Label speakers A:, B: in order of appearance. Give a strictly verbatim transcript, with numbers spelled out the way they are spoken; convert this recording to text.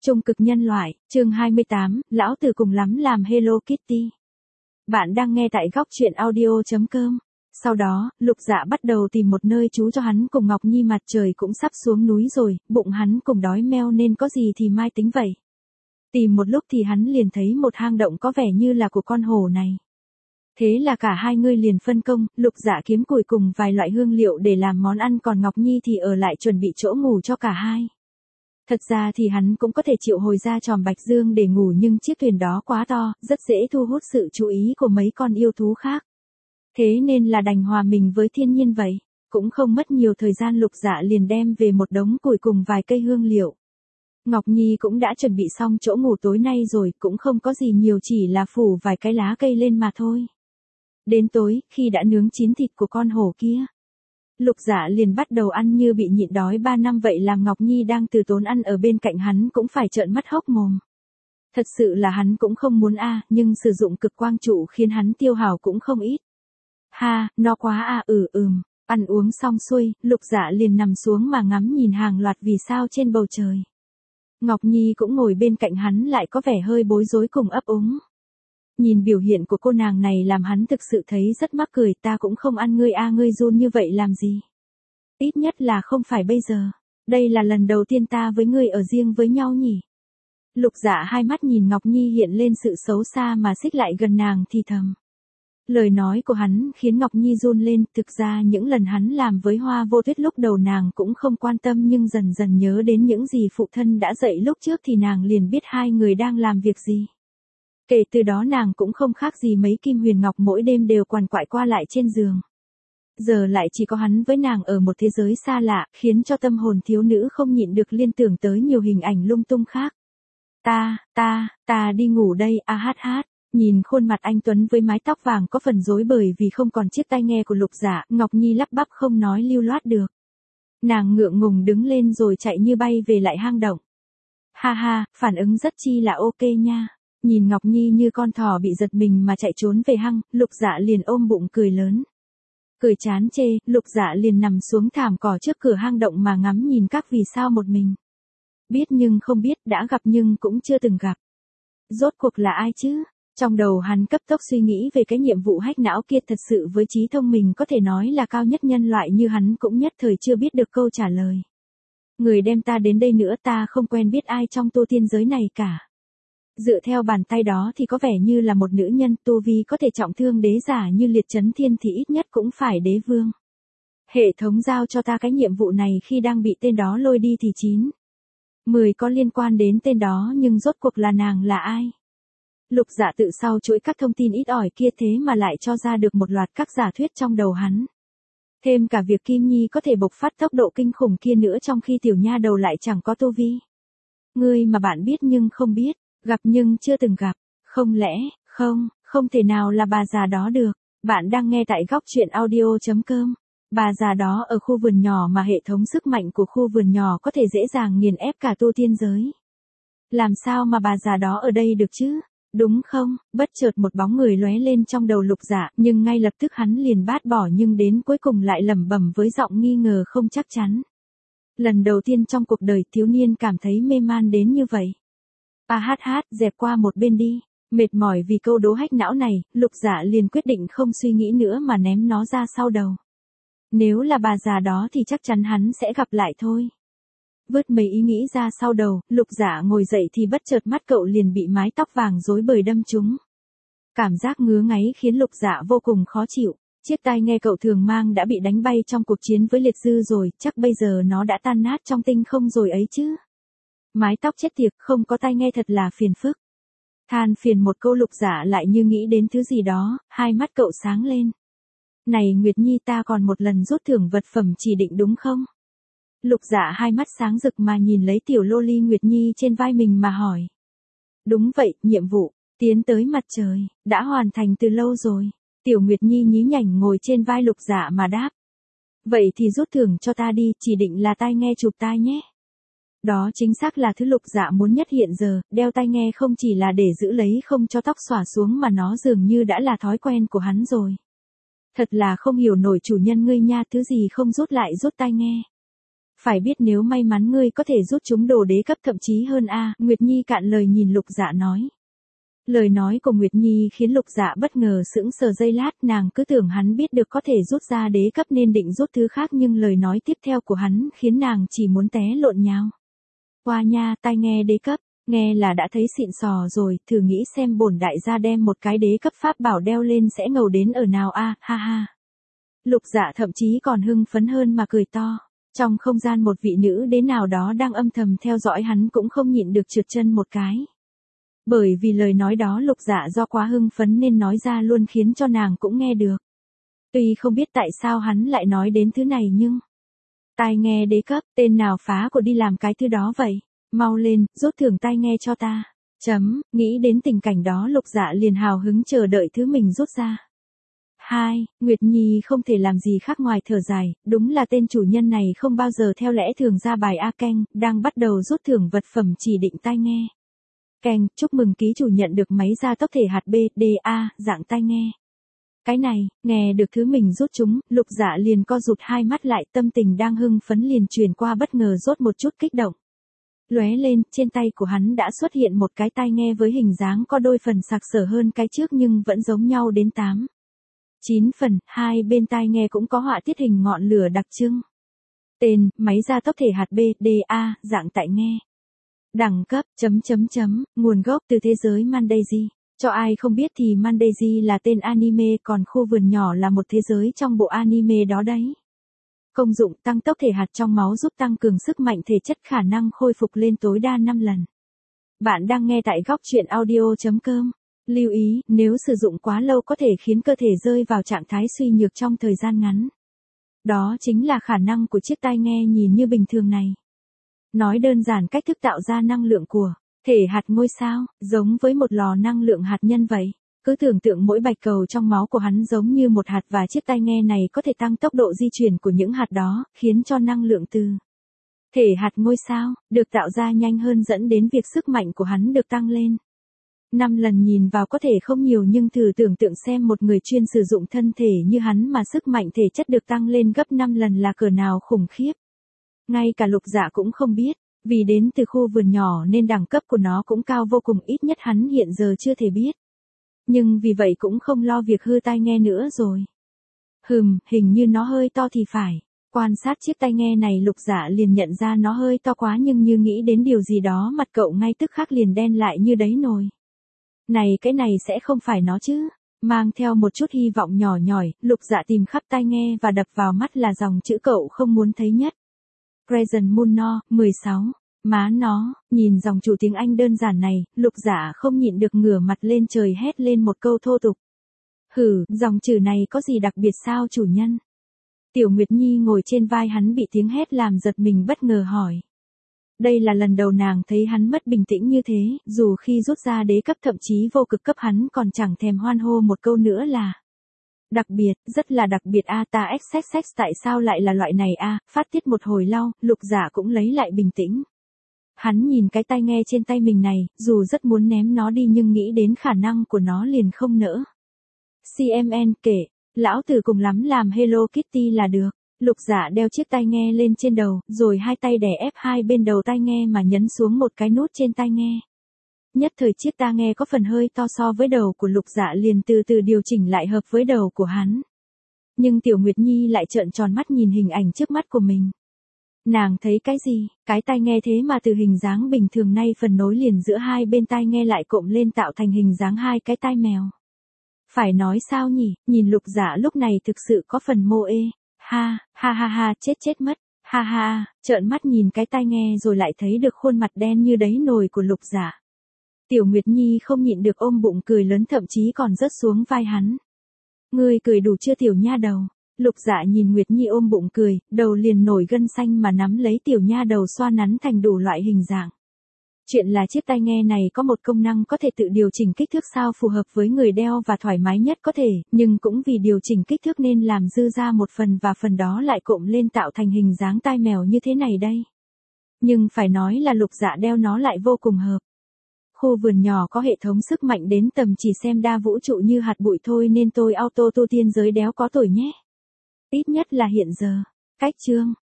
A: Trung cực nhân loại, chương hai mươi tám, lão tử cùng lắm làm Hello Kitty. Bạn đang nghe tại góc truyện audio chấm com. Sau đó, Lục Dạ bắt đầu tìm một nơi trú cho hắn cùng Ngọc Nhi, mặt trời cũng sắp xuống núi rồi, bụng hắn cùng đói meo nên có gì thì mai tính vậy. Tìm một lúc thì hắn liền thấy một hang động có vẻ như là của con hổ này. Thế là cả hai người liền phân công, Lục Dạ kiếm củi cùng vài loại hương liệu để làm món ăn, còn Ngọc Nhi thì ở lại chuẩn bị chỗ ngủ cho cả hai. Thật ra thì hắn cũng có thể triệu hồi ra tròm Bạch Dương để ngủ, nhưng chiếc thuyền đó quá to, rất dễ thu hút sự chú ý của mấy con yêu thú khác. Thế nên là đành hòa mình với thiên nhiên vậy. Cũng không mất nhiều thời gian, Lục Dạ liền đem về một đống củi cùng vài cây hương liệu. Ngọc Nhi cũng đã chuẩn bị xong chỗ ngủ tối nay rồi, cũng không có gì nhiều, chỉ là phủ vài cái lá cây lên mà thôi. Đến tối, khi đã nướng chín thịt của con hổ kia, Lục Dạ liền bắt đầu ăn như bị nhịn đói ba năm vậy, làm Ngọc Nhi đang từ tốn ăn ở bên cạnh hắn cũng phải trợn mắt hốc mồm. Thật sự là hắn cũng không muốn a, à, nhưng sử dụng cực quang trụ khiến hắn tiêu hao cũng không ít. Ha, no quá à, ừ ừm, ăn uống xong xuôi, Lục Dạ liền nằm xuống mà ngắm nhìn hàng loạt vì sao trên bầu trời. Ngọc Nhi cũng ngồi bên cạnh hắn, lại có vẻ hơi bối rối cùng ấp úng. Nhìn biểu hiện của cô nàng này làm hắn thực sự thấy rất mắc cười. Ta cũng không ăn ngươi a, ngươi run như vậy làm gì? Ít nhất là không phải bây giờ. Đây là lần đầu tiên ta với ngươi ở riêng với nhau nhỉ? Lục Dạ hai mắt nhìn Ngọc Nhi hiện lên sự xấu xa mà xích lại gần nàng thì thầm. Lời nói của hắn khiến Ngọc Nhi run lên. Thực ra những lần hắn làm với Hoa Vô Tuyết lúc đầu nàng cũng không quan tâm, nhưng dần dần nhớ đến những gì phụ thân đã dạy lúc trước thì nàng liền biết hai người đang làm việc gì. Kể từ đó nàng cũng không khác gì mấy kim huyền ngọc, mỗi đêm đều quằn quại qua lại trên giường. Giờ lại chỉ có hắn với nàng ở một thế giới xa lạ, khiến cho tâm hồn thiếu nữ không nhịn được liên tưởng tới nhiều hình ảnh lung tung khác. Ta, ta, ta đi ngủ đây, a hát hát. Nhìn khuôn mặt anh Tuấn với mái tóc vàng có phần rối bời vì không còn chiếc tai nghe của Lục Dạ, Ngọc Nhi lắp bắp không nói lưu loát được. Nàng ngượng ngùng đứng lên rồi chạy như bay về lại hang động. Ha ha, phản ứng rất chi là ok nha. Nhìn Ngọc Nhi như con thỏ bị giật mình mà chạy trốn về hang, Lục Dạ liền ôm bụng cười lớn. Cười chán chê, Lục Dạ liền nằm xuống thảm cỏ trước cửa hang động mà ngắm nhìn các vì sao một mình. Biết nhưng không biết, đã gặp nhưng cũng chưa từng gặp. Rốt cuộc là ai chứ? Trong đầu hắn cấp tốc suy nghĩ về cái nhiệm vụ hack não kia. Thật sự với trí thông minh có thể nói là cao nhất nhân loại như hắn cũng nhất thời chưa biết được câu trả lời. Người đem ta đến đây nữa, ta không quen biết ai trong tu tiên giới này cả. Dựa theo bàn tay đó thì có vẻ như là một nữ nhân, tu vi có thể trọng thương đế giả như Liệt Chấn Thiên thì ít nhất cũng phải đế vương. Hệ thống giao cho ta cái nhiệm vụ này khi đang bị tên đó lôi đi thì chín. Mười có liên quan đến tên đó, nhưng rốt cuộc là nàng là ai? Lục Dạ tự sau chuỗi các thông tin ít ỏi kia thế mà lại cho ra được một loạt các giả thuyết trong đầu hắn. Thêm cả việc Kim Nhi có thể bộc phát tốc độ kinh khủng kia nữa, trong khi tiểu nha đầu lại chẳng có tu vi. Ngươi mà bạn biết nhưng không biết, gặp nhưng chưa từng gặp, không lẽ, không, không thể nào là bà già đó được. Bạn đang nghe tại góc truyện audio chấm com. Bà già đó ở khu vườn nhỏ mà hệ thống sức mạnh của khu vườn nhỏ có thể dễ dàng nghiền ép cả tu tiên giới. Làm sao mà bà già đó ở đây được chứ? Đúng không? Bất chợt một bóng người lóe lên trong đầu Lục Dạ, nhưng ngay lập tức hắn liền bát bỏ, nhưng đến cuối cùng lại lẩm bẩm với giọng nghi ngờ không chắc chắn. Lần đầu tiên trong cuộc đời thiếu niên cảm thấy mê man đến như vậy. A hát hát, dẹp qua một bên đi. Mệt mỏi vì câu đố hack não này, Lục Dạ liền quyết định không suy nghĩ nữa mà ném nó ra sau đầu. Nếu là bà già đó thì chắc chắn hắn sẽ gặp lại thôi. Vứt mấy ý nghĩ ra sau đầu, Lục Dạ ngồi dậy thì bất chợt mắt cậu liền bị mái tóc vàng rối bời đâm trúng. Cảm giác ngứa ngáy khiến Lục Dạ vô cùng khó chịu. Chiếc tai nghe cậu thường mang đã bị đánh bay trong cuộc chiến với Liệt Dư rồi, chắc bây giờ nó đã tan nát trong tinh không rồi ấy chứ. Mái tóc chết tiệt, không có tai nghe thật là phiền phức. Than phiền một câu, Lục Dạ lại như nghĩ đến thứ gì đó, hai mắt cậu sáng lên. Này Nguyệt Nhi, ta còn một lần rút thưởng vật phẩm chỉ định đúng không? Lục Dạ hai mắt sáng rực mà nhìn lấy tiểu loli Nguyệt Nhi trên vai mình mà hỏi. Đúng vậy, nhiệm vụ, tiến tới mặt trời, đã hoàn thành từ lâu rồi. Tiểu Nguyệt Nhi nhí nhảnh ngồi trên vai Lục Dạ mà đáp. Vậy thì rút thưởng cho ta đi, chỉ định là tai nghe chụp tai nhé. Đó chính xác là thứ Lục Dạ muốn nhất hiện giờ, đeo tai nghe không chỉ là để giữ lấy không cho tóc xõa xuống mà nó dường như đã là thói quen của hắn rồi. Thật là không hiểu nổi chủ nhân ngươi nha, thứ gì không rút lại rút tai nghe. Phải biết nếu may mắn ngươi có thể rút chúng đồ đế cấp thậm chí hơn a, Nguyệt Nhi cạn lời nhìn Lục Dạ nói. Lời nói của Nguyệt Nhi khiến Lục Dạ bất ngờ sững sờ giây lát, nàng cứ tưởng hắn biết được có thể rút ra đế cấp nên định rút thứ khác, nhưng lời nói tiếp theo của hắn khiến nàng chỉ muốn té lộn nhào. Qua nha, tai nghe đế cấp, nghe là đã thấy xịn sò rồi, thử nghĩ xem bổn đại gia đem một cái đế cấp pháp bảo đeo lên sẽ ngầu đến ở nào a, ha ha. Lục Dạ thậm chí còn hưng phấn hơn mà cười to. Trong không gian một vị nữ đế nào đó đang âm thầm theo dõi hắn cũng không nhịn được trượt chân một cái. Bởi vì lời nói đó Lục Dạ do quá hưng phấn nên nói ra luôn khiến cho nàng cũng nghe được. Tuy không biết tại sao hắn lại nói đến thứ này nhưng... Tai nghe đế cấp, tên nào phá của đi làm cái thứ đó vậy? Mau lên, rút thưởng tai nghe cho ta. Chấm, nghĩ đến tình cảnh đó Lục Dạ liền hào hứng chờ đợi thứ mình rút ra. Hai, Nguyệt Nhi không thể làm gì khác ngoài thở dài, đúng là tên chủ nhân này không bao giờ theo lẽ thường ra bài A Keng, đang bắt đầu rút thưởng vật phẩm chỉ định tai nghe. Keng, chúc mừng ký chủ nhận được máy gia tốc thể hạt B, D, A, dạng tai nghe. Cái này, nghe được thứ mình rút chúng, Lục Dạ liền co rụt hai mắt lại, tâm tình đang hưng phấn liền chuyển qua bất ngờ rốt một chút kích động. Lóe lên, trên tay của hắn đã xuất hiện một cái tai nghe với hình dáng có đôi phần sặc sỡ hơn cái trước nhưng vẫn giống nhau đến tám. chín phần, hai bên tai nghe cũng có họa tiết hình ngọn lửa đặc trưng. Tên, máy gia tốc thể hạt B, D, A, dạng tai nghe. Đẳng cấp, chấm chấm chấm, nguồn gốc từ thế giới Mandazi. Cho ai không biết thì Mandazi là tên anime, còn khu vườn nhỏ là một thế giới trong bộ anime đó đấy. Công dụng tăng tốc thể hạt trong máu giúp tăng cường sức mạnh thể chất, khả năng khôi phục lên tối đa năm lần. Bạn đang nghe tại góc truyện audio chấm com. Lưu ý, nếu sử dụng quá lâu có thể khiến cơ thể rơi vào trạng thái suy nhược trong thời gian ngắn. Đó chính là khả năng của chiếc tai nghe nhìn như bình thường này. Nói đơn giản, cách thức tạo ra năng lượng của thể hạt ngôi sao, giống với một lò năng lượng hạt nhân vậy. Cứ tưởng tượng mỗi bạch cầu trong máu của hắn giống như một hạt và chiếc tai nghe này có thể tăng tốc độ di chuyển của những hạt đó, khiến cho năng lượng từ thể hạt ngôi sao được tạo ra nhanh hơn, dẫn đến việc sức mạnh của hắn được tăng lên. Năm lần nhìn vào có thể không nhiều nhưng thử tưởng tượng xem một người chuyên sử dụng thân thể như hắn mà sức mạnh thể chất được tăng lên gấp năm lần là cỡ nào khủng khiếp. Ngay cả Lục Dạ cũng không biết, vì đến từ khu vườn nhỏ nên đẳng cấp của nó cũng cao vô cùng, ít nhất hắn hiện giờ chưa thể biết. Nhưng vì vậy cũng không lo việc hư tai nghe nữa rồi. Hừm, hình như nó hơi to thì phải. Quan sát chiếc tai nghe này Lục Dạ liền nhận ra nó hơi to quá, nhưng như nghĩ đến điều gì đó mặt cậu ngay tức khắc liền đen lại như đáy nồi. Này, cái này sẽ không phải nó chứ? Mang theo một chút hy vọng nhỏ nhỏi, Lục Dạ tìm khắp tai nghe và đập vào mắt là dòng chữ cậu không muốn thấy nhất. Present Moon No, mười sáu. Má nó, nhìn dòng chủ tiếng Anh đơn giản này, Lục Dạ không nhịn được ngửa mặt lên trời hét lên một câu thô tục. Hử, dòng chữ này có gì đặc biệt sao chủ nhân? Tiểu Nguyệt Nhi ngồi trên vai hắn bị tiếng hét làm giật mình bất ngờ hỏi. Đây là lần đầu nàng thấy hắn mất bình tĩnh như thế, dù khi rút ra đế cấp thậm chí vô cực cấp hắn còn chẳng thèm hoan hô một câu nữa là đặc biệt, rất là đặc biệt a, ta xxx tại sao lại là loại này a, phát tiết một hồi lâu, Lục Dạ cũng lấy lại bình tĩnh. Hắn nhìn cái tai nghe trên tay mình này, dù rất muốn ném nó đi nhưng nghĩ đến khả năng của nó liền không nỡ. xê em en kể, lão tử cùng lắm làm Hello Kitty là được. Lục Dạ đeo chiếc tai nghe lên trên đầu, rồi hai tay đè ép hai bên đầu tai nghe mà nhấn xuống một cái nút trên tai nghe. Nhất thời chiếc tai nghe có phần hơi to so với đầu của Lục Dạ liền từ từ điều chỉnh lại hợp với đầu của hắn. Nhưng Tiểu Nguyệt Nhi lại trợn tròn mắt nhìn hình ảnh trước mắt của mình. Nàng thấy cái gì? Cái tai nghe thế mà từ hình dáng bình thường nay phần nối liền giữa hai bên tai nghe lại cộm lên tạo thành hình dáng hai cái tai mèo. Phải nói sao nhỉ, nhìn Lục Dạ lúc này thực sự có phần mô ê. Ha, ha ha ha, chết chết mất. Ha ha, trợn mắt nhìn cái tai nghe rồi lại thấy được khuôn mặt đen như đáy nồi của Lục Dạ. Tiểu Nguyệt Nhi không nhịn được ôm bụng cười lớn, thậm chí còn rớt xuống vai hắn. Ngươi cười đủ chưa tiểu nha đầu? Lục Dạ nhìn Nguyệt Nhi ôm bụng cười, đầu liền nổi gân xanh mà nắm lấy tiểu nha đầu xoa nắn thành đủ loại hình dạng. Chuyện là chiếc tai nghe này có một công năng có thể tự điều chỉnh kích thước sao phù hợp với người đeo và thoải mái nhất có thể, nhưng cũng vì điều chỉnh kích thước nên làm dư ra một phần và phần đó lại cộm lên tạo thành hình dáng tai mèo như thế này đây. Nhưng phải nói là Lục Dạ đeo nó lại vô cùng hợp. Khu vườn nhỏ có hệ thống sức mạnh đến tầm chỉ xem đa vũ trụ như hạt bụi thôi nên tôi auto tu tiên giới đéo có tuổi nhé. Ít nhất là hiện giờ. Cách chương